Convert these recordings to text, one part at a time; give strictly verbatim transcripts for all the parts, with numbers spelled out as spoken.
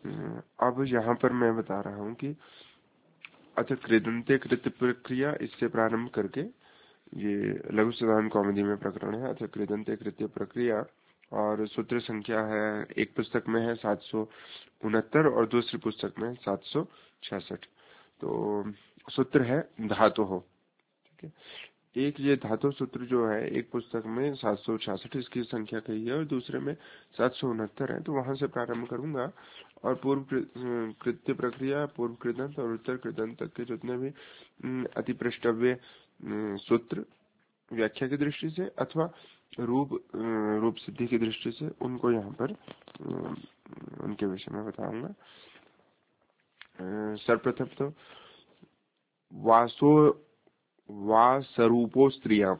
अब यहाँ पर मैं बता रहा हूँ कि अथ कृदंते कृत प्रक्रिया, इससे प्रारंभ करके ये लघु सिद्धांत कौमुदी में प्रकरण है, अथ कृदंते कृत्य प्रक्रिया, और सूत्र संख्या है, एक पुस्तक में है सात सौ उनहत्तर और दूसरी पुस्तक में सात सौ छियासठ। तो सूत्र है धातु हो, ठीक है। एक ये धातु सूत्र जो है एक पुस्तक में सात सौ छियासठ इसकी संख्या कही है और दूसरे में सात सौ उनहत्तर है, तो वहां से प्रारंभ करूंगा। और पूर्व कृत्य प्रक्रिया, पूर्व कृदंत और उत्तर कृदंत तक के जितने भी अति पृष्ठव्य सूत्र व्याख्या की दृष्टि से अथवा रूप रूप सिद्धि की दृष्टि से, उनको यहाँ पर उनके विषय में बताऊंगा। सर्वप्रथम तो वासो वा स्वरूपो स्त्रिया,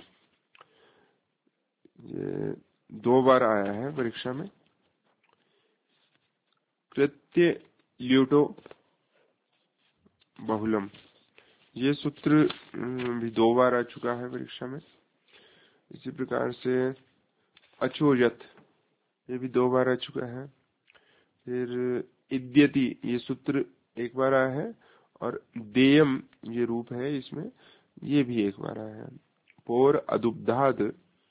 ये दो बार आया है परीक्षा में। कृत्य ल्यूटो बहुलम, ये सूत्र भी दो बार आ चुका है परीक्षा में। इसी प्रकार से अचोजत, ये भी दो बार आ चुका है। फिर इद्यति, ये सूत्र एक बार आया है, और देयम ये रूप है इसमें, ये भी एक बार आया है। पोर अदुब्धाद,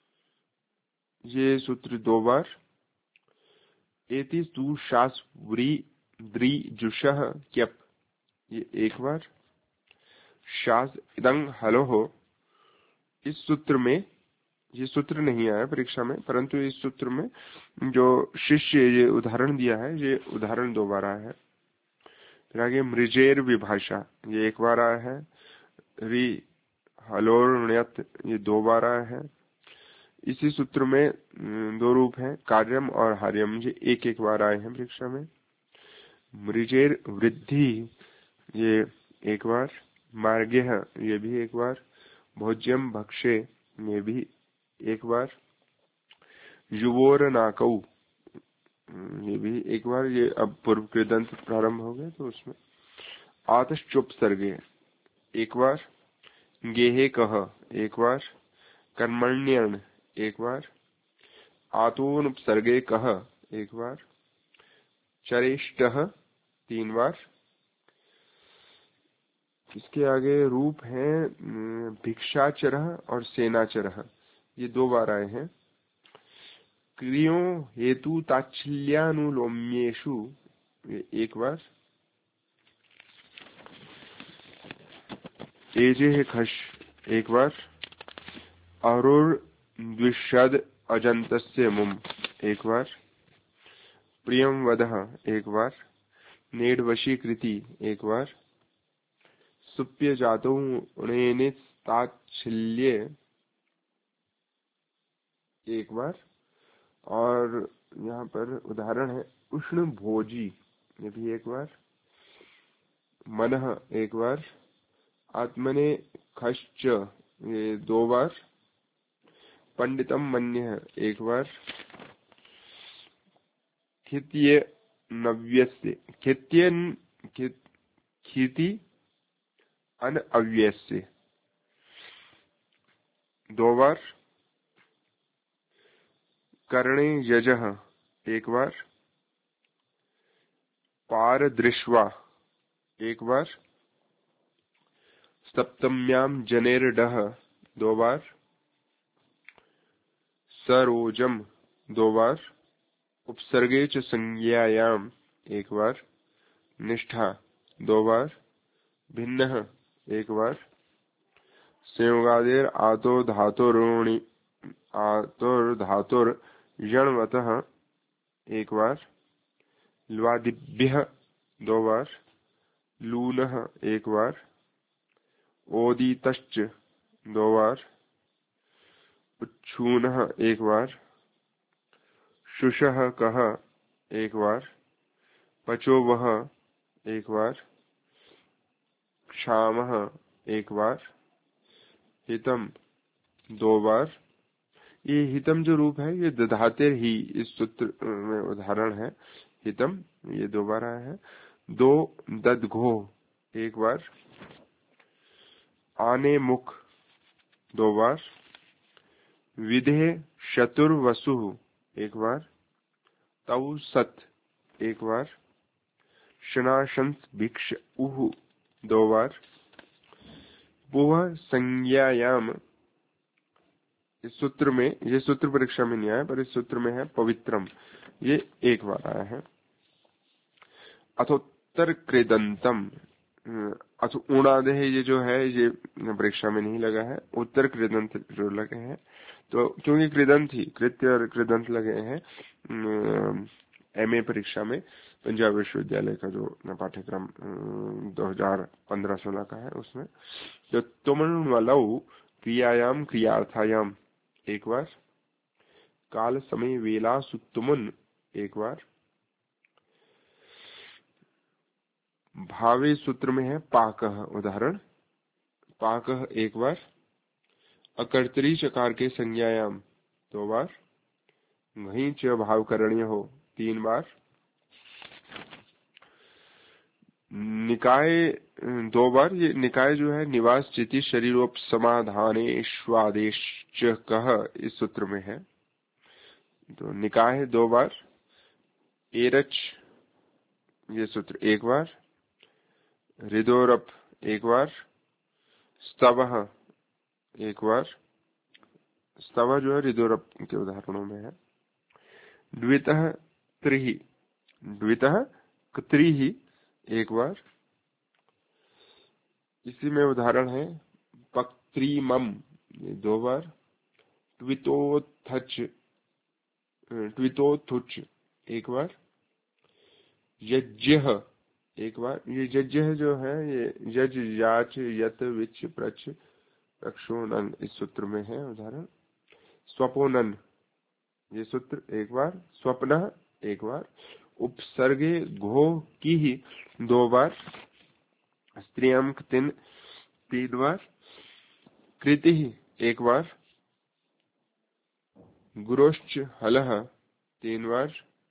ये सूत्र दो बार। एति तु शास व्री द्रि जुषः क्यप, ये एक बार। शास इदंग हलो हो, इस सूत्र में, ये सूत्र नहीं आया परीक्षा में, परंतु इस सूत्र में जो शिष्य ये उदाहरण दिया है, ये उदाहरण दो बार आया है। फिर आगे मृजेर विभाषा, ये एक बार आया है। रि हलोर्ण्यत, ये दो बार आया है। इसी सूत्र में दो रूप हैं, कार्यम और हार्यम, ये एक एक बार आए हैं परीक्षा में। मृजेर वृद्धि, ये एक बार। मार्गेह, ये भी एक बार। भोज्यम भक्षे, ये भी एक बार। युवोर नाकौ, ये भी एक बार। ये अब पूर्व कृदंत प्रारंभ हो गए तो उसमें। आतश्चुपसर्गे एक बार। गेहे कह एक बार। कर्मण्यन एक बार। आतोनुपसर्गे कह एक बार। चरेष्टः तीन बार। इसके आगे रूप है भिक्षाचरः और सेनाचरः, ये दो बार आए हैं। क्रियो हेतु ताच्छल्यानुलोम्येषु, ये एक बार। एजे है खश एक बार। अरुर द्विषद अजंतस्य मुम एक बार। प्रियम वदः एक बार। नेडवशीकृति एक बार। सुप्य जातो उणेनिस्ताच्छल्ये एक बार। और यहाँ पर उदाहरण है उष्ण भोजी, ये भी एक बार। मनः एक बार। आत्मने खश्च, ये दो बार। पंडितम मन्यः एक बार। खित्य नव्यस्य, खित्यन खिति अन अव्यस्य दो बार। कर्णे यजः एक बार। पारदृश्वा एक बार। सप्तम्याम जनेरडः दो बार। सरोजम दो बार। उपसर्गे च संज्ञायाम एक बार। निष्ठा दो बार। भिन्नः एक बार। संयोगादेर आतो धातुर्णी आतोर धातुर यणवतः एक बार। ल्वादिभ्यः दो बार। लूनः एक बार। ओदितश्च दो बार। उच्छूनः एक बार। शुषः कः एक बार। पचो वह एक बार। क्षामः एक बार। हितम दो बार। ये हितम जो रूप है ये दधाते ही इस सूत्र में उदाहरण है। हितम ये दो बार आया है। दो ददघो एक बार। आने मुख दो बार। विधे शतुर्वसु एक बार। तौ सत एक बार। शनाशंस भिक्ष उहु दो बार। पुह संज्ञायाम, इस सूत्र में, ये सूत्र परीक्षा में नहीं आया पर इस सूत्र में है पवित्रम, ये एक बार आया है। अथोत्तर कृदंतम, अथो उणादेह ये जो है ये परीक्षा में नहीं लगा है, उत्तर कृदंत जो लगे हैं। तो क्योंकि कृदंत ही कृत्य और कृदंत लगे हैं एमए परीक्षा में, पंजाब विश्वविद्यालय का जो पाठ्यक्रम दो हजार पंद्रह सोलह का है उसमें। तो तुमन वालऊ क्रियायाम क्रियार्थायाम एक बार। काल समय वेला सुतुमन एक बार। भावे सूत्र में है पाकः, उदाहरण पाकः एक बार। अकर्तरी चकार के संज्ञायाम दो बार। घई च भाव करणीय हो तीन बार। निकाय दो बार, ये निकाय जो है निवास चिति शरीरोप समाधाने स्वादेश कह इस सूत्र में है। तो निकाय दो बार। एरच ये सूत्र एक बार। हृदोरप एक बार। स्तवः एक बार। स्तव जो है हृदोरप के उदाहरणों में है। द्वितः त्रिहि, द्वितः त्रिहि एक बार। इसी में उदाहरण है पक्त्रीमम दो बार। ट्वितोथच, ट्वितोथुच एक बार। यज्ञः एक बार। ये यज्ञ जो है ये यज याच यत विच प्रच प्रक्षोणन इस सूत्र में है उदाहरण। स्वपोनन ये सूत्र एक बार। स्वप्न एक बार। उपसर्गे घो की ही दो बार। स्त्रियम तिन तीन बार। कृति एक बार। गुरोश्च हलह तीन बार।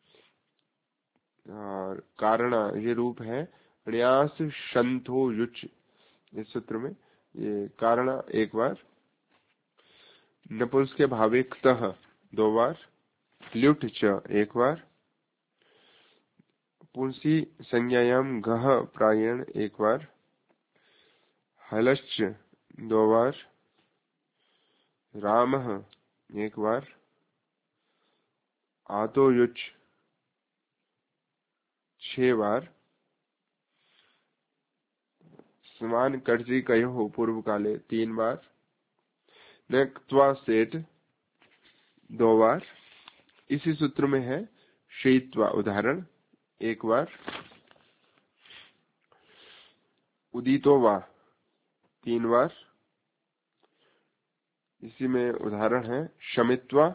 और कारणा ये रूप है न्यास शंथो युच इस सूत्र में, ये कारणा एक बार। नपुंस के भावे क्तः दो बार। ल्युट च एक बार। पुंसी संज्ञायाम गह प्रायण एक बार। हलश्च दो बार। रामः एक बार। आतो युच छह बार। समान कर्जी कयो पूर्व काले तीन बार। नक्त्वा सेठ दो बार। इसी सूत्र में है शीत्वा, उदाहरण एक बार। उदितो वा तीन बार। इसी में उदाहरण है शमित्वा,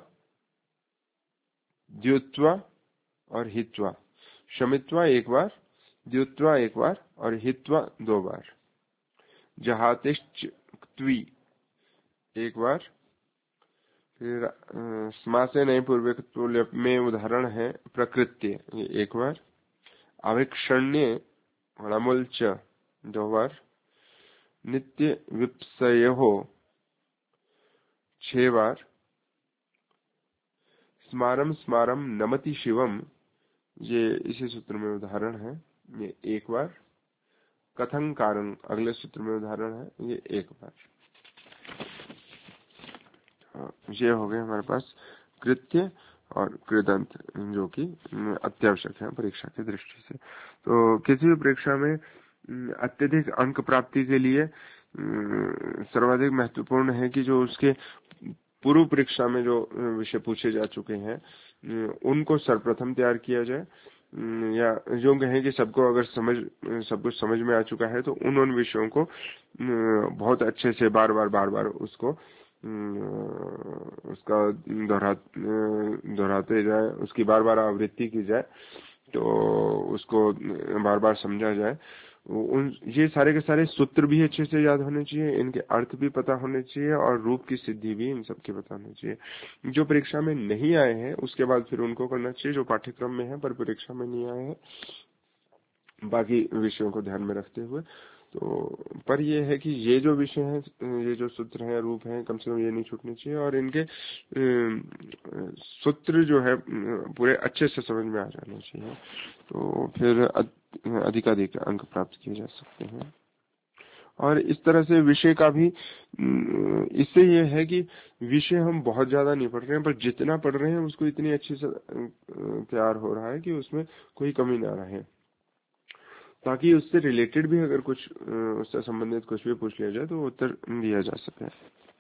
द्युत्वा और हित्वा। शमित्वा एक बार, द्युत्वा एक बार और हित्वा दो बार। जहातिश्च क्त्वी एक बार। फिर समासे नए पूर्वक में उदाहरण है प्रकृत्य एक बार। आविक्षण्य अणमुल च दो बार। नित्य विप्सयो छह बार। स्मारम स्मारम नमति शिवम ये इसी सूत्र में उदाहरण है, ये एक बार। कथं कारण अगले सूत्र में उदाहरण है, ये एक बार। ये हो गए हमारे पास कृत्य और कृदंत जो कि अत्यावश्यक है परीक्षा की दृष्टि से। तो किसी भी परीक्षा में अत्यधिक अंक प्राप्ति के लिए सर्वाधिक महत्वपूर्ण है कि जो उसके पूर्व परीक्षा में जो विषय पूछे जा चुके हैं उनको सर्वप्रथम तैयार किया जाए, या जो कहें कि सबको अगर समझ सब कुछ समझ में आ चुका है तो उन उन विषयों को बहुत अच्छे से बार बार बार बार उसको उसका दोहरा दोहराते जाए, उसकी बार बार आवृत्ति की जाए, तो उसको बार बार समझा जाए। उन ये सारे के सारे सूत्र भी अच्छे से याद होने चाहिए, इनके अर्थ भी पता होने चाहिए और रूप की सिद्धि भी इन सबकी पता होनी चाहिए। जो परीक्षा में नहीं आए हैं उसके बाद फिर उनको करना चाहिए जो पाठ्यक्रम में है पर परीक्षा में नहीं आए हैं, बाकी विषयों को ध्यान में रखते हुए। तो पर ये है कि ये जो विषय है, ये जो सूत्र हैं, रूप हैं, कम से कम ये नहीं छूटने चाहिए और इनके सूत्र जो है पूरे अच्छे से समझ में आ जाने चाहिए। तो फिर अधिकाधिक अंक प्राप्त किए जा सकते हैं। और इस तरह से विषय का भी, इससे ये है कि विषय हम बहुत ज्यादा नहीं पढ़ रहे हैं, पर जितना पढ़ रहे हैं उसको इतनी अच्छी से तैयार हो रहा है कि उसमें कोई कमी ना रहे, ताकि उससे रिलेटेड भी अगर कुछ, उससे संबंधित कुछ भी पूछ लिया जाए तो उत्तर दिया जा सके।